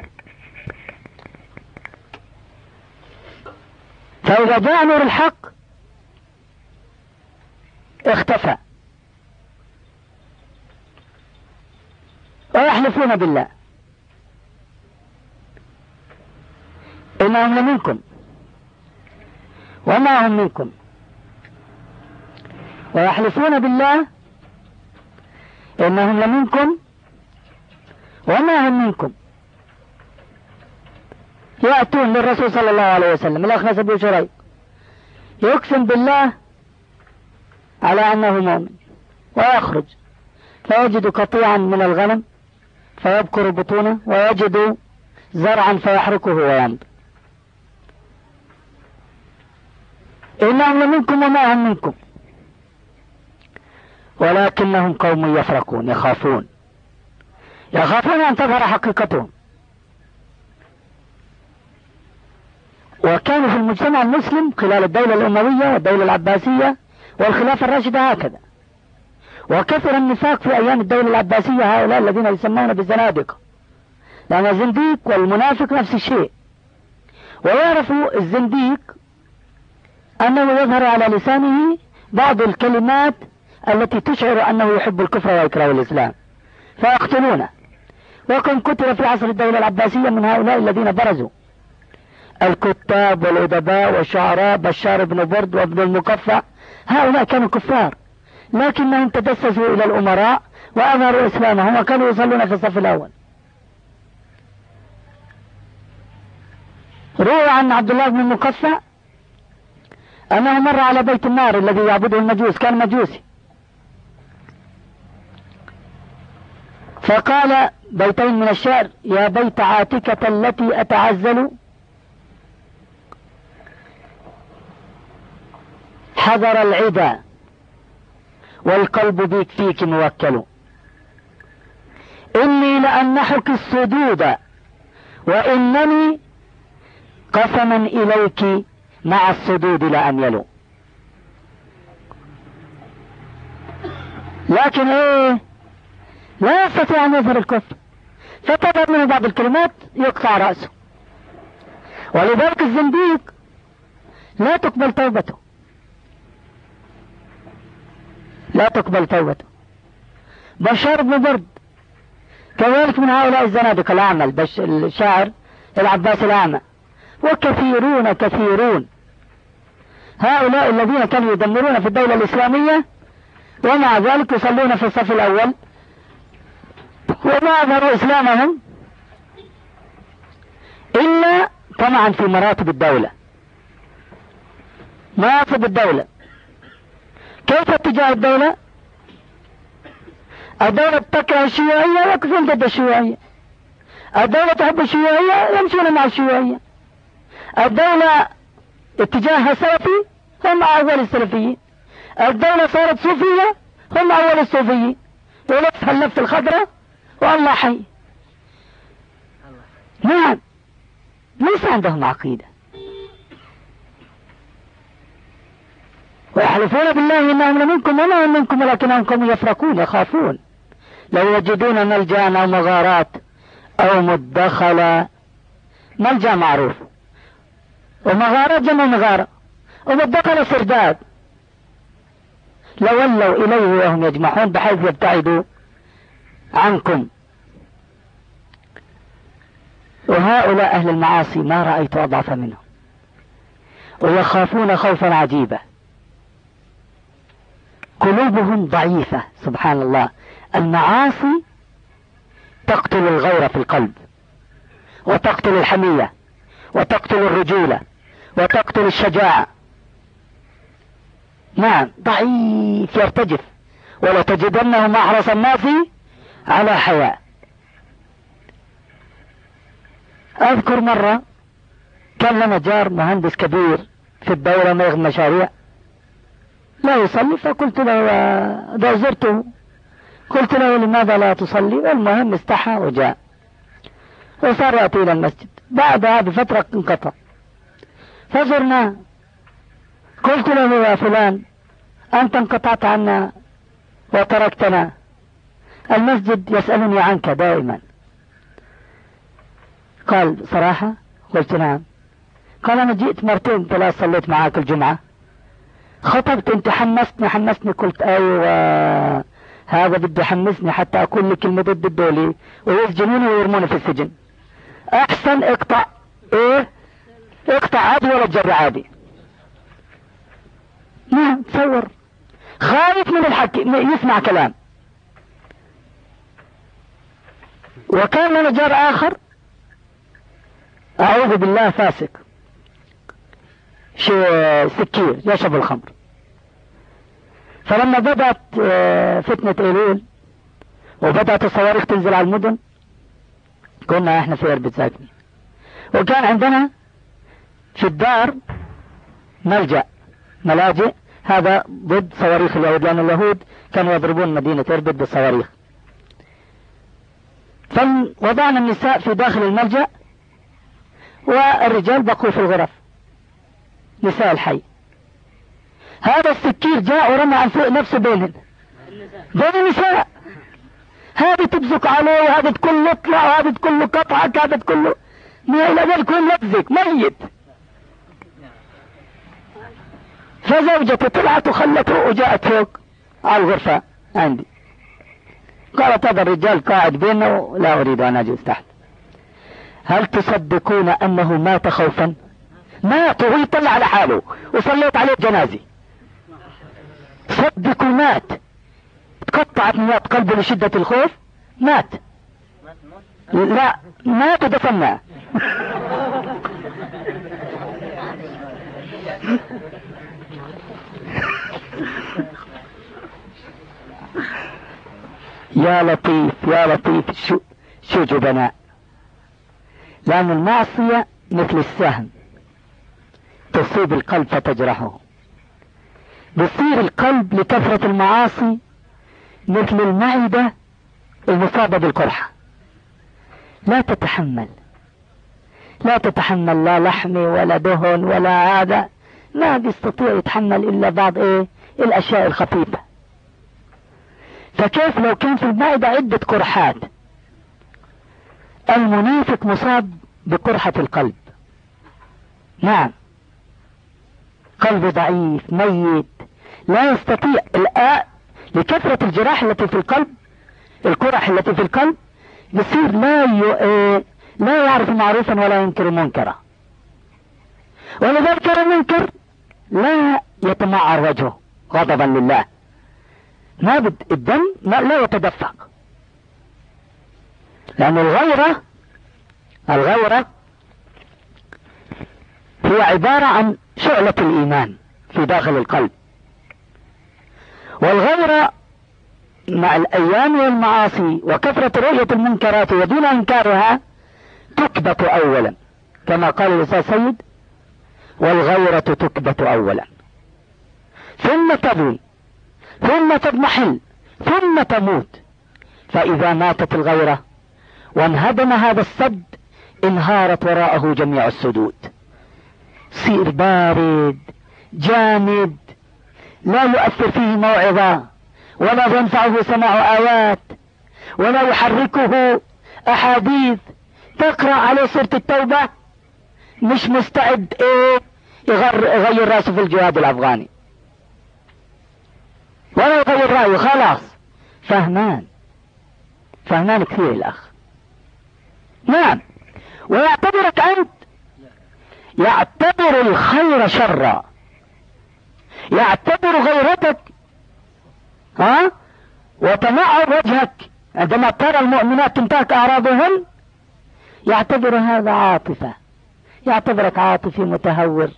فإذا جاء نور الحق اختفى. ويحلفون بالله إنهم لمنكم وما هم منكم، ويحلفون بالله إنهم لمنكم وما هم منكم. يأتون للرسول صلى الله عليه وسلم الأخنس بن شريح يقسم بالله على أنه مؤمن، ويخرج فيجد قطيعا من الغنم فيبكر بطونه، ويجد زرعا فيحركه ويمضي. إنهم لمنكم وما هم منكم ولكنهم قوم يفرقون، يخافون أن تظهر حقيقتهم. وكان في المجتمع المسلم خلال الدولة الأموية والدولة العباسية والخلافة الراشدة هكذا. وكثر النفاق في أيام الدولة العباسية، هؤلاء الذين يسمون بالزنادقة، لأن الزنديق والمنافق نفس الشيء. ويعرف الزنديق أنه يظهر على لسانه بعض الكلمات التي تشعر أنه يحب الكفر ويكره الإسلام فيقتلونه. وكم قتل في عصر الدولة العباسية من هؤلاء الذين برزوا، الكتاب والأدباء والشعراء، بشار بن برد وابن المقفع، هؤلاء كانوا كفار لكنهم تدسسوا إلى الأمراء وأظهروا إسلامهم وكانوا يصلون في الصف الأول. روى عن عبد الله بن المقفع أنه مر على بيت النار الذي يعبده المجوس، كان مجوسي، فقال بيتين من الشعر: يا بيت عاتكة التي أتعزل حذر العدا والقلب بك فيك موكل، إني لأنحك السدود وإنني قسما إليك مع السدود لأميل. لكن لا يستطيع أن يظهر الكفر، فتظهر منه بعض الكلمات يقطع رأسه. ولذلك الزنديق لا تقبل توبته، لا تقبل توبته. بشار بن برد كذلك من هؤلاء الزنادقة الأعمى، الشاعر العباس الأعمى، وكثيرون كثيرون هؤلاء الذين كانوا يدمرون في الدولة الإسلامية ومع ذلك يصلون في الصف الأول وما أظهروا إسلامهم إلا طمعا في مراتب الدولة. مراتب الدولة كيف اتجاه الدولة؟ الدولة تكره الشيوعية يقفون ضد الشيوعية، الدولة تحب الشيوعية يمشون مع الشيوعية، الدولة اتجاهها سلفي هم أول السلفيين، الدولة صارت صوفية هم أول الصوفيين، ولفها اللفة الخضراء والله حي. نعم، ليس عندهم عقيدة. ويحلفون بالله إنهم لمنكم وما هم منكم ولكنهم قوم يفرقون، يخافون لو يجدون ملجأ أو مغارات أو مدخلا. ملجأ معروف، ومغارات جمع مغارة، ومدخل سرداب، لولوا إليه وهم يجمعون بحيث يبتعدوا عنكم. وهؤلاء أهل المعاصي ما رأيت أضعف منهم، ويخافون خوفا عجيبا، قلوبهم ضعيفة. سبحان الله، وتقتل الرجولة وتقتل الشجاعة. نعم، ضعيف يرتجف. ولتجدنهم أحرص الناس على حياة. أذكر مرة كان لنا جار مهندس كبير في الدولة نغم مشاريع لا يصلي، فقلت له زرته، قلت له لماذا لا تصلي؟ والمهم استحى وجاء وصار يأتي إلى المسجد. بعدها بفترة انقطع، فزرنا. قلت له يا فلان أنت انقطعت عنا وتركتنا، المسجد يسألني عنك دائما. قال صراحة؟ قلت نعم. قال أنا جئت مرتين ثلاث صليت معاك الجمعة، خطبت انت حمستني قلت ايوه هذا بده يحمسني حتى اقول لك كلمة ضد الدولي ويسجنوني ويرموني في السجن. احسن اقطع عادي ولا تجري عادي. نعم، تصور خايف من الحكي يسمع كلام. وكان لنا جار اخر اعوذ بالله فاسق سكير يشرب الخمر. فلما بدأت فتنة ايلول وبدأت الصواريخ تنزل على المدن، كنا احنا في اربد ساكنين، وكان عندنا في الدار ملاجئ هذا ضد صواريخ اليهود، لأن اليهود كانوا يضربون مدينة اربد بالصواريخ. فوضعنا النساء في داخل الملجأ والرجال بقوا في الغرف، نساء الحي. هذا السكير جاء ورمى نفسه بين النساء، هذا تبزق عليه وهذا تقول له اطلع وهذا تقول له قطعك، هذا تقول له ما إلى ذلك، يكون لبزك ميت. فزوجته طلعت وخلته وجاءت فوق على الغرفة عندي، قالت هذا الرجال قاعد بيننا ولا أريد أن أجلس تحت. هل تصدقون أنه مات خوفا؟ مات وهو يطلع على حاله وصليت عليه جنازي. صدقوا مات، تقطعت نيات قلبه لشدة الخوف، مات. لا مات ودفناه. يا لطيف يا لطيف، شو جبناء. لأن المعصية مثل السهم تصيب القلب فتجرحه. بيصير القلب لكثرة المعاصي مثل المعدة المصابة بالقرحة، لا تتحمل لا لحم ولا دهن ولا هذا، ما بيستطيع يتحمل إلا بعض الأشياء الخفيفة. فكيف لو كان في المعدة عدة قرحات؟ المنافق مصاب بقرحة القلب. نعم، قلب ضعيف ميت لا يستطيع لكثرة الجراح التي في القلب، القرح التي في القلب، يصير لا يعرف معروفا ولا ينكر منكرا، ولذلك المنكر لا يتمعر وجهه غضبا لله، الدم لا يتدفق. لأن الغيرة هي عبارة عن شعلة الإيمان في داخل القلب، والغيرة مع الأيام والمعاصي وكثرة رؤية المنكرات ودون إنكارها تكبت أولا، كما قال الأستاذ سيد: والغيرة تكبت أولا ثم تبوي ثم تضمحل ثم تموت. فإذا ماتت الغيرة وانهدم هذا السد انهارت وراءه جميع السدود، صير بارد جامد لا يؤثر فيه موعظة ولا ينفعه سماع آيات ولا يحركه أحاديث. تقرأ عليه سورة التوبة مش مستعد يغير رأسه في الجهاد الأفغاني ولا يغير رأيه، خلاص فهمان كثير الأخ. نعم، ويعتبرك أنت، يعتبر الخير شرا، يعتبر غيرتك وتمعر وجهك عندما ترى المؤمنات تنتهك أعراضهن، يعتبر هذا عاطفة، يعتبرك عاطفي متهور،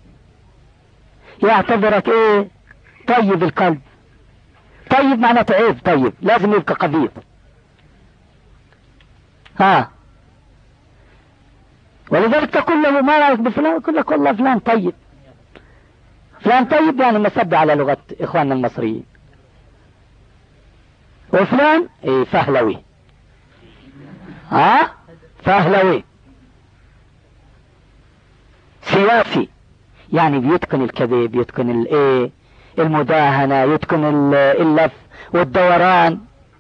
يعتبرك ايه؟ طيب القلب. طيب معناته عيب، طيب لازم يبقى قبيح. ولذلك تقول له ما رأيك بفلان؟ يقول لك والله فلان طيب. فلان طيب يعني مسب على لغة إخواننا المصريين. وفلان إيه؟ فهلوي. فهلوي سياسي، يعني بيتقن الكذب، يتقن الايه، المداهنة، يتقن اللف والدوران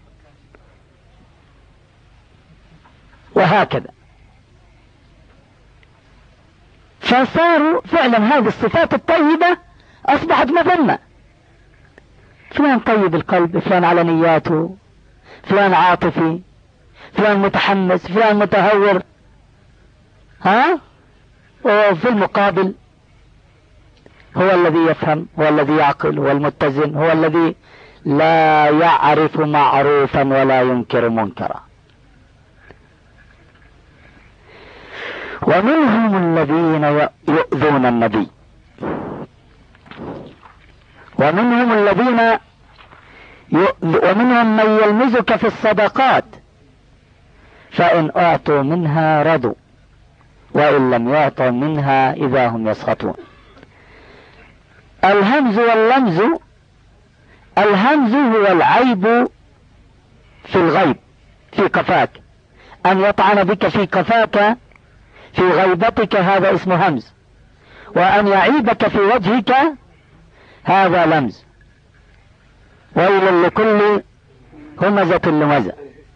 وهكذا. فصاروا فعلا هذه الصفات الطيبة أصبحت مذمة. فلان طيب القلب، فلان على نياته، فلان عاطفي، فلان متحمس، فلان متهور. وفي المقابل هو الذي يفهم، هو الذي يعقل، هو المتزن، هو الذي لا يعرف معروفا ولا ينكر منكرا. ومنهم الذين يؤذون النبي، ومنهم من يلمزك في الصدقات فإن أعطوا منها رضوا وإن لم يعطوا منها إذا هم يسخطون. الهمز واللمز، الهمز هو العيب في الغيب، في قفاك، أن يطعن بك في قفاك في غيبتك، هذا اسمه همز. وأن يعيبك في وجهك هذا لمز. ويل لكل همزة لمزة.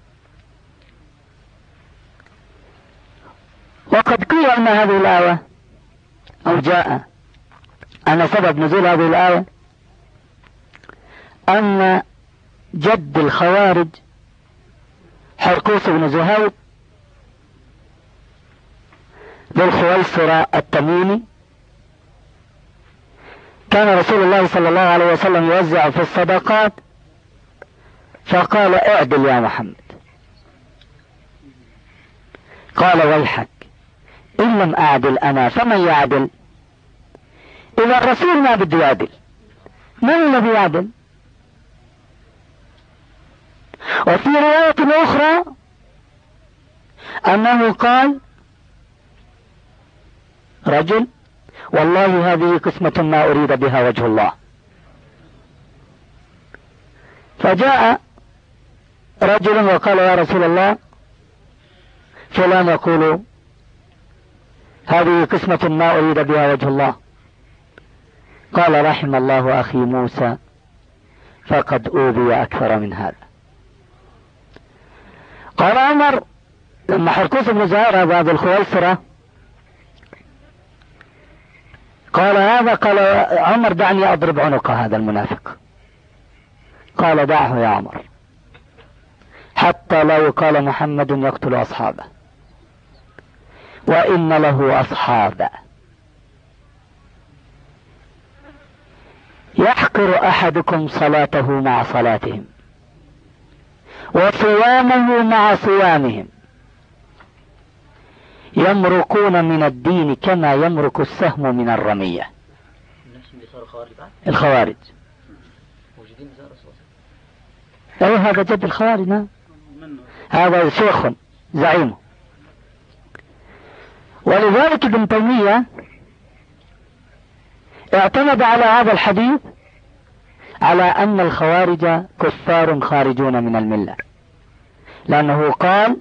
وقد قيل أن هذه الآية، أو جاء أن سبب نزول هذه الآية أن جد الخوارج حرقوس بن زهير ذو الخويصرة التميمي كان رسول الله صلى الله عليه وسلم يوزع في الصدقات، فقال اعدل يا محمد. قال ويحك، إن لم أعدل أنا فمن يعدل؟ إذا الرسول ما بده يعدل، من الذي يعدل؟ وفي رواية أخرى أنه قال رجل والله هذه قسمة ما أريد بها وجه الله. فجاء رجل وقال يا رسول الله فلان يقول هذه قسمة ما أريد بها وجه الله. قال رحم الله أخي موسى فقد أوذي أكثر من هذا. قال عمر لما حرقوس بن زهير هذا الخويصرة قال هذا، قال عمر دعني أضرب عنق هذا المنافق. قال دعه يا عمر حتى لا يقال محمد يقتل أصحابه، وإن له أصحابا يحقر أحدكم صلاته مع صلاتهم وصيامه مع صيامهم، يمرقون من الدين كما يمرق السهم من الرمية. الخوارج أي هذا جد الخوارج، هذا شيخ زعيمه. ولذلك ابن تيمية اعتمد على هذا الحديث على أن الخوارج كفار خارجون من الملة، لأنه قال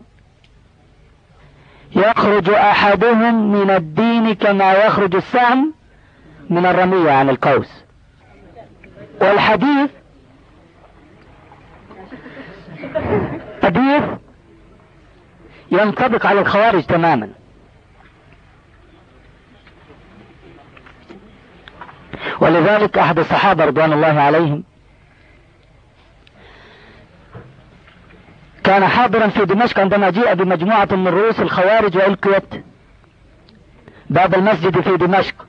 يخرج أحدهم من الدين كما يخرج السهم من الرمية عن القوس. والحديث حديث ينطبق على الخوارج تماما. ولذلك أحد الصحابة رضوان الله عليهم كان حاضرا في دمشق عندما جاء بمجموعة من رؤوس الخوارج وألقيت باب المسجد في دمشق،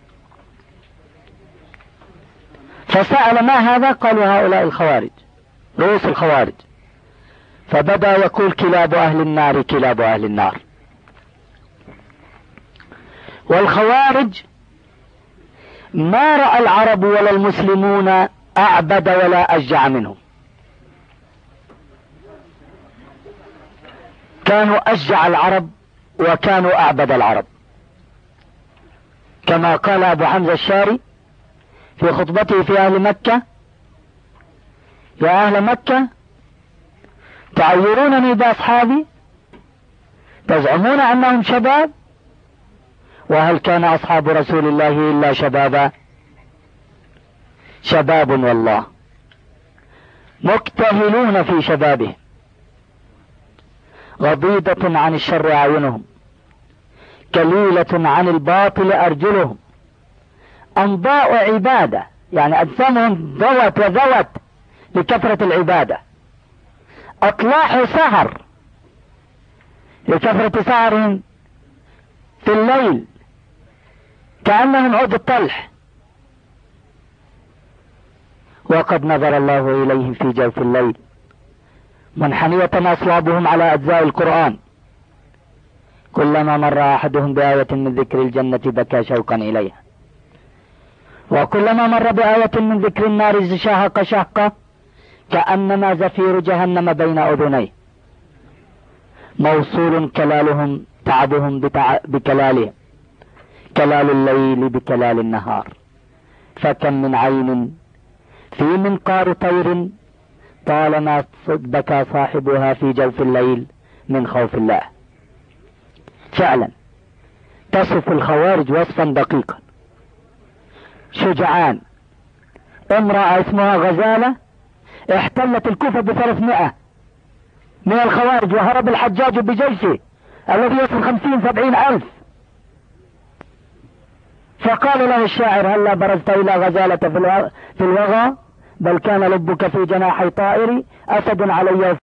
فسأل ما هذا؟ قالوا هؤلاء الخوارج، رؤوس الخوارج. فبدأ يقول كلاب أهل النار كلاب أهل النار. والخوارج ما رأى العرب ولا المسلمون أعبد ولا أشجع منهم، كانوا أشجع العرب وكانوا أعبد العرب، كما قال أبو حمزة الشاري في خطبته في أهل مكة: يا أهل مكة تعيرونني بأصحابي، تزعمون أنهم شباب، وهل كان أصحاب رسول الله إلا شبابا؟ شباب والله، مكتهلون في شبابهم، غضيضة عن الشر أعينهم، كليلة عن الباطل أرجلهم، أنضاء عبادة، يعني أجسامهم ضوت وذوت لكثرة العبادة، أطلاح سهر لكثرة سهرهم في الليل كأنهم عود الطلح، وقد نظر الله إليهم في جوف الليل منحنية أصلابهم على أجزاء القرآن، كلما مر أحدهم بآية من ذكر الجنة بكى شوقا إليها، وكلما مر بآية من ذكر النار شهق شهقة كأنما زفير جهنم بين أذنيه، موصول كلالهم تعبهم بكلالهم، كلال الليل بكلال النهار، فكم من عين في منقار طير طالما بكى صاحبها في جوف الليل من خوف الله. فعلا تصف الخوارج وصفا دقيقا: شجعان، امرأة اسمها غزالة احتلت الكوفة ب300 من الخوارج، وهرب الحجاج بجيشه الذي يصل 50-70 ألف، فقال له الشاعر: هلا برزت إلى غزالة في الوغى، بل كان لبك في جناحي طائري، أسد علي